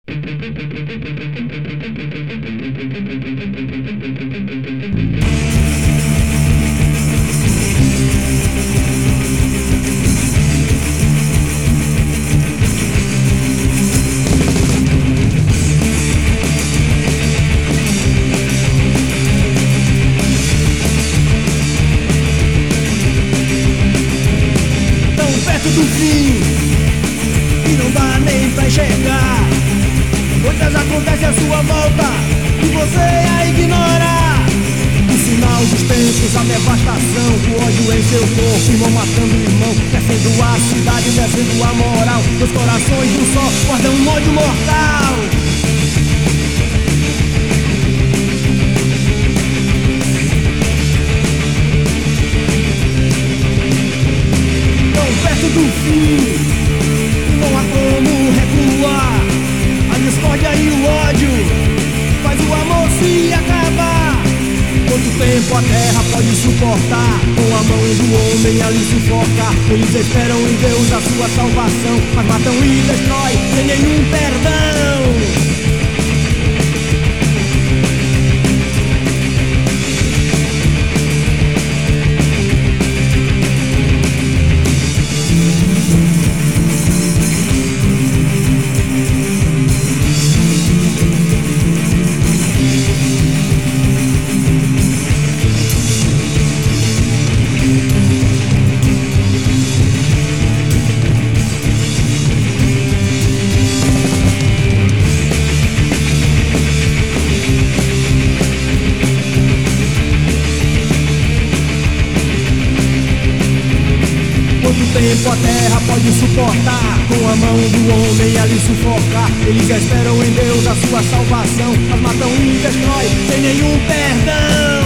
Do fim, e não dá nem pra enxergar. Coisas acontecem à sua volta e você a ignora. O sinal dos tempos, a devastação, o ódio em seu corpo, irmão matando irmão, descendo a cidade, descendo a moral. Os corações do sol guardam um ódio mortal. Perto do fim, não há como recuar. A discórdia e o ódio faz o amor se acabar. Quanto tempo a terra pode suportar? Com a mão do homem ali sufocar. Eles esperam em Deus a sua salvação, mas matam e destroem sem nenhum perdão. Tempo a terra pode suportar, com a mão do homem ali sufocar. Eles esperam em Deus a sua salvação, mas matam e destroem sem nenhum perdão.